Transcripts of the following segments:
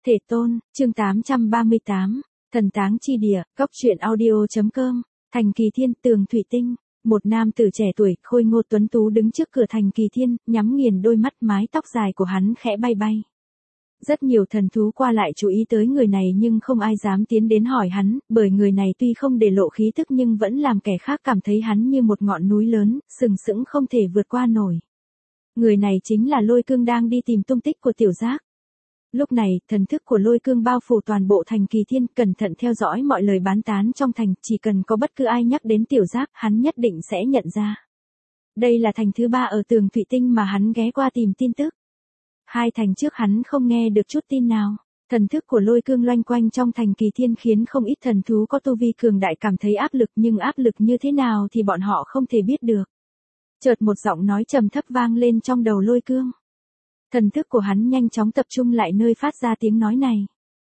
Thể tôn, chương 838, thần táng chi địa, góc truyện audio.com, Thành Kỳ Thiên, tường thủy tinh. Một nam tử trẻ tuổi, khôi ngô tuấn tú đứng trước cửa Thành Kỳ Thiên, nhắm nghiền đôi mắt, mái tóc dài của hắn khẽ bay bay. Rất nhiều thần thú qua lại chú ý tới người này nhưng không ai dám tiến đến hỏi hắn, bởi người này tuy không để lộ khí tức nhưng vẫn làm kẻ khác cảm thấy hắn như một ngọn núi lớn, sừng sững không thể vượt qua nổi. Người này chính là Lôi Cương đang đi tìm tung tích của Tiểu Giác. Lúc này, thần thức của Lôi Cương bao phủ toàn bộ Thành Kỳ Thiên, cẩn thận theo dõi mọi lời bán tán trong thành, chỉ cần có bất cứ ai nhắc đến Tiểu Giác, hắn nhất định sẽ nhận ra. Đây là thành thứ 3 ở tường thủy tinh mà hắn ghé qua tìm tin tức. 2 thành trước hắn không nghe được chút tin nào. Thần thức của Lôi Cương loanh quanh trong Thành Kỳ Thiên khiến không ít thần thú có tu vi cường đại cảm thấy áp lực, nhưng áp lực như thế nào thì bọn họ không thể biết được. Chợt một giọng nói trầm thấp vang lên trong đầu Lôi Cương. Thần thức của hắn nhanh chóng tập trung lại nơi phát ra tiếng nói này.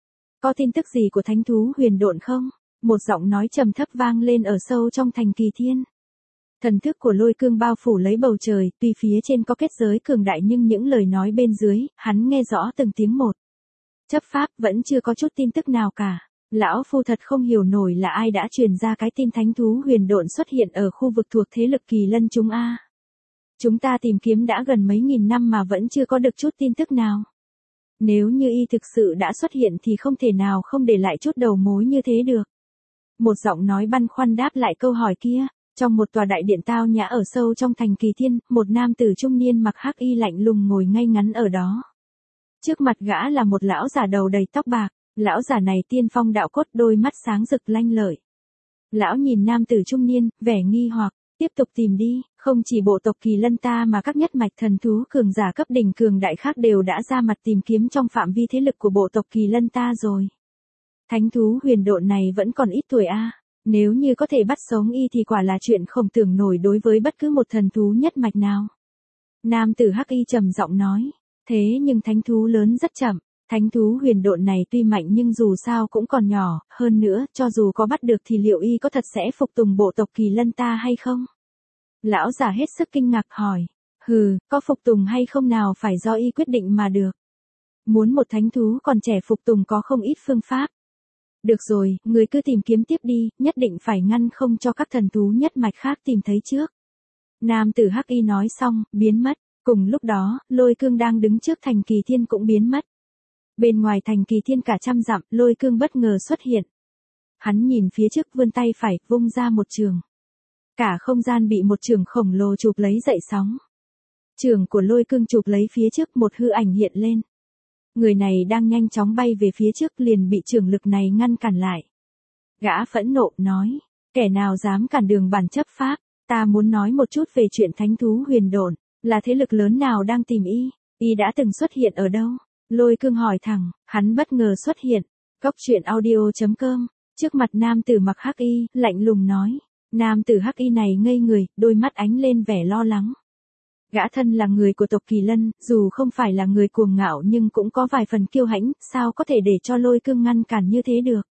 Có tin tức gì của thánh thú huyền độn không? Một giọng nói trầm thấp vang lên ở sâu trong Thành Kỳ Thiên. Thần thức của Lôi Cương bao phủ lấy bầu trời, tuy phía trên có kết giới cường đại nhưng những lời nói bên dưới, hắn nghe rõ từng tiếng một. Chấp pháp vẫn chưa có chút tin tức nào cả. Lão phu thật không hiểu nổi là ai đã truyền ra cái tin thánh thú huyền độn xuất hiện ở khu vực thuộc thế lực Kỳ Lân chúng a. Chúng ta tìm kiếm đã gần mấy nghìn năm mà vẫn chưa có được chút tin tức nào. Nếu như y thực sự đã xuất hiện thì không thể nào không để lại chút đầu mối như thế được. Một giọng nói băn khoăn đáp lại câu hỏi kia. Trong một tòa đại điện tao nhã ở sâu trong Thành Kỳ Thiên, một nam tử trung niên mặc hắc y lạnh lùng ngồi ngay ngắn ở đó. Trước mặt gã là một lão già đầu đầy tóc bạc, lão già này tiên phong đạo cốt, đôi mắt sáng rực lanh lợi. Lão nhìn nam tử trung niên, vẻ nghi hoặc, tiếp tục tìm đi, không chỉ bộ tộc Kỳ Lân ta mà các nhất mạch thần thú cường giả cấp đỉnh cường đại khác đều đã ra mặt tìm kiếm trong phạm vi thế lực của bộ tộc Kỳ Lân ta rồi. Thánh thú huyền độn này vẫn còn ít tuổi a. Nếu như có thể bắt sống y thì quả là chuyện không tưởng nổi đối với bất cứ một thần thú nhất mạch nào. Nam tử hắc y trầm giọng nói, thế nhưng thánh thú lớn rất chậm, thánh thú huyền độn này tuy mạnh nhưng dù sao cũng còn nhỏ, hơn nữa, cho dù có bắt được thì liệu y có thật sẽ phục tùng bộ tộc Kỳ Lân ta hay không? Lão già hết sức kinh ngạc hỏi, có phục tùng hay không nào phải do y quyết định mà được. Muốn một thánh thú còn trẻ phục tùng có không ít phương pháp. Được rồi, người cứ tìm kiếm tiếp đi, nhất định phải ngăn không cho các thần thú nhất mạch khác tìm thấy trước. Nam tử hắc y nói xong, biến mất. Cùng lúc đó, Lôi Cương đang đứng trước Thành Kỳ Thiên cũng biến mất. Bên ngoài Thành Kỳ Thiên cả trăm dặm, Lôi Cương bất ngờ xuất hiện. Hắn nhìn phía trước vươn tay phải, vung ra một trường. Cả không gian bị một trường khổng lồ chụp lấy dậy sóng. Trường của Lôi Cương chụp lấy phía trước, một hư ảnh hiện lên. Người này đang nhanh chóng bay về phía trước liền bị trường lực này ngăn cản lại. Gã phẫn nộ nói, kẻ nào dám cản đường bản chấp pháp, ta muốn nói một chút về chuyện thánh thú huyền độn, là thế lực lớn nào đang tìm y đã từng xuất hiện ở đâu? Lôi Cương hỏi thẳng, hắn bất ngờ xuất hiện. Góc truyện audio.com, trước mặt nam tử mặc hắc y, lạnh lùng nói. Nam tử hắc y này ngây người, đôi mắt ánh lên vẻ lo lắng. Gã thân là người của tộc Kỳ Lân, dù không phải là người cuồng ngạo nhưng cũng có vài phần kiêu hãnh, sao có thể để cho Lôi Cương ngăn cản như thế được.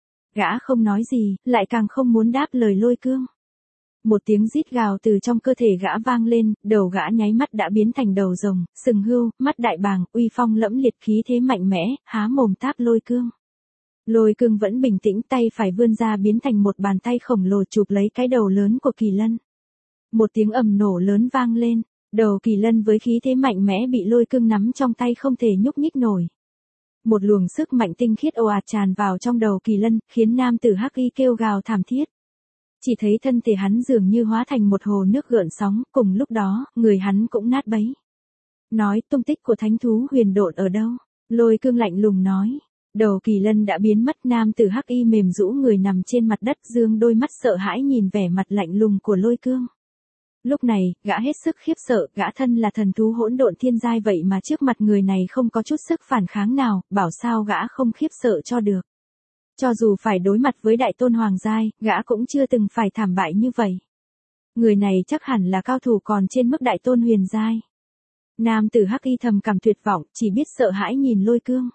Gã không nói gì, lại càng không muốn đáp lời Lôi Cương. Một tiếng rít gào từ trong cơ thể gã vang lên, đầu gã nháy mắt đã biến thành đầu rồng, sừng hươu, mắt đại bàng, uy phong lẫm liệt, khí thế mạnh mẽ, há mồm táp Lôi Cương. Lôi Cương vẫn bình tĩnh, tay phải vươn ra biến thành một bàn tay khổng lồ chụp lấy cái đầu lớn của Kỳ Lân. Một tiếng ầm nổ lớn vang lên. Đầu Kỳ Lân với khí thế mạnh mẽ bị Lôi Cương nắm trong tay không thể nhúc nhích nổi. Một luồng sức mạnh tinh khiết ồ ạt tràn vào trong đầu Kỳ Lân, khiến nam tử hắc y kêu gào thảm thiết. Chỉ thấy thân thể hắn dường như hóa thành một hồ nước gợn sóng, cùng lúc đó, người hắn cũng nát bấy. Nói tung tích của thánh thú huyền độn ở đâu? Lôi Cương lạnh lùng nói. Đầu Kỳ Lân đã biến mất, nam tử hắc y mềm rũ người nằm trên mặt đất, dương đôi mắt sợ hãi nhìn vẻ mặt lạnh lùng của Lôi Cương. Lúc này, gã hết sức khiếp sợ, gã thân là thần thú hỗn độn thiên giai vậy mà trước mặt người này không có chút sức phản kháng nào, bảo sao gã không khiếp sợ cho được. Cho dù phải đối mặt với đại tôn hoàng giai, gã cũng chưa từng phải thảm bại như vậy. Người này chắc hẳn là cao thủ còn trên mức đại tôn huyền giai. Nam tử hắc y thầm cảm tuyệt vọng, chỉ biết sợ hãi nhìn Lôi Cương.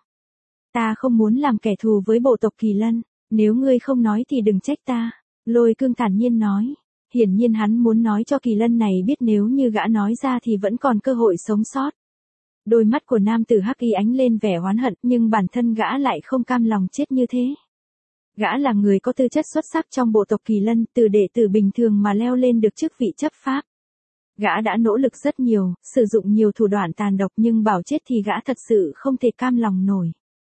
Ta không muốn làm kẻ thù với bộ tộc Kỳ Lân, nếu ngươi không nói thì đừng trách ta. Lôi Cương thản nhiên nói. Hiển nhiên hắn muốn nói cho Kỳ Lân này biết nếu như gã nói ra thì vẫn còn cơ hội sống sót. Đôi mắt của nam tử hắc y ánh lên vẻ oán hận, nhưng bản thân gã lại không cam lòng chết như thế. Gã là người có tư chất xuất sắc trong bộ tộc Kỳ Lân, từ đệ tử bình thường mà leo lên được chức vị chấp pháp. Gã đã nỗ lực rất nhiều, sử dụng nhiều thủ đoạn tàn độc, nhưng bảo chết thì gã thật sự không thể cam lòng nổi.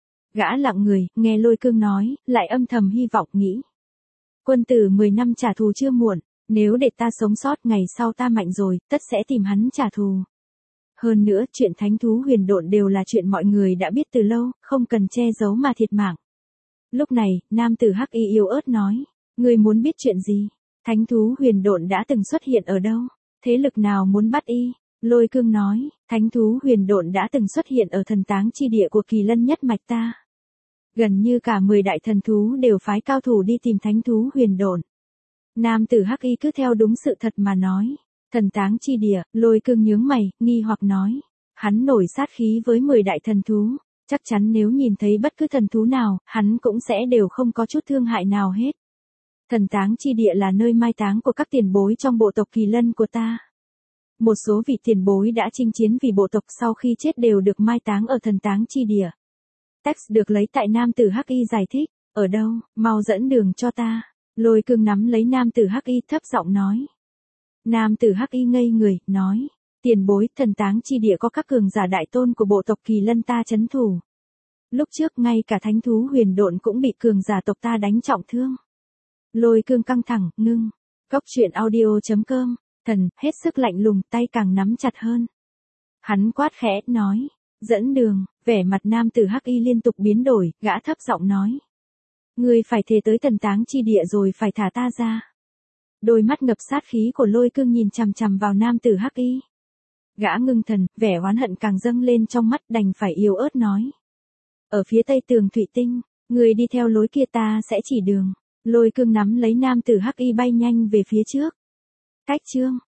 Gã lặng người, nghe Lôi Cương nói, lại âm thầm hy vọng nghĩ. Quân tử 10 năm trả thù chưa muộn, nếu để ta sống sót ngày sau ta mạnh rồi, tất sẽ tìm hắn trả thù. Hơn nữa, chuyện thánh thú huyền độn đều là chuyện mọi người đã biết từ lâu, không cần che giấu mà thiệt mạng. Lúc này, nam tử hắc y yếu ớt nói, ngươi muốn biết chuyện gì? Thánh thú huyền độn đã từng xuất hiện ở đâu? Thế lực nào muốn bắt y? Lôi Cương nói, thánh thú huyền độn đã từng xuất hiện ở thần táng chi địa của Kỳ Lân nhất mạch ta. Gần như cả 10 đại thần thú đều phái cao thủ đi tìm thánh thú huyền độn. Nam tử hắc y cứ theo đúng sự thật mà nói. Thần táng chi địa, Lôi Cương nhướng mày, nghi hoặc nói. Hắn nổi sát khí với 10 đại thần thú. Chắc chắn nếu nhìn thấy bất cứ thần thú nào, hắn cũng sẽ đều không có chút thương hại nào hết. Thần táng chi địa là nơi mai táng của các tiền bối trong bộ tộc Kỳ Lân của ta. Một số vị tiền bối đã chinh chiến vì bộ tộc sau khi chết đều được mai táng ở thần táng chi địa. Text được lấy tại nam tử hắc y giải thích, ở đâu, mau dẫn đường cho ta. Lôi Cương nắm lấy nam tử hắc y thấp giọng nói. Nam tử hắc y ngây người, nói, tiền bối, thần táng chi địa có các cường giả đại tôn của bộ tộc Kỳ Lân ta trấn thủ. Lúc trước ngay cả thánh thú huyền độn cũng bị cường giả tộc ta đánh trọng thương. Lôi Cương căng thẳng, ngưng. Cốc truyện audio.com, thần, hết sức lạnh lùng, tay càng nắm chặt hơn. Hắn quát khẽ, nói, dẫn đường, vẻ mặt nam tử hắc y liên tục biến đổi, gã thấp giọng nói. Ngươi phải thề tới thần táng chi địa rồi phải thả ta ra. Đôi mắt ngập sát khí của Lôi Cương nhìn chằm chằm vào nam tử hắc y. Gã ngưng thần, vẻ oán hận càng dâng lên trong mắt, đành phải yếu ớt nói. Ở phía tây tường thủy tinh, ngươi đi theo lối kia ta sẽ chỉ đường. Lôi Cương nắm lấy nam tử hắc y bay nhanh về phía trước. Cách chương.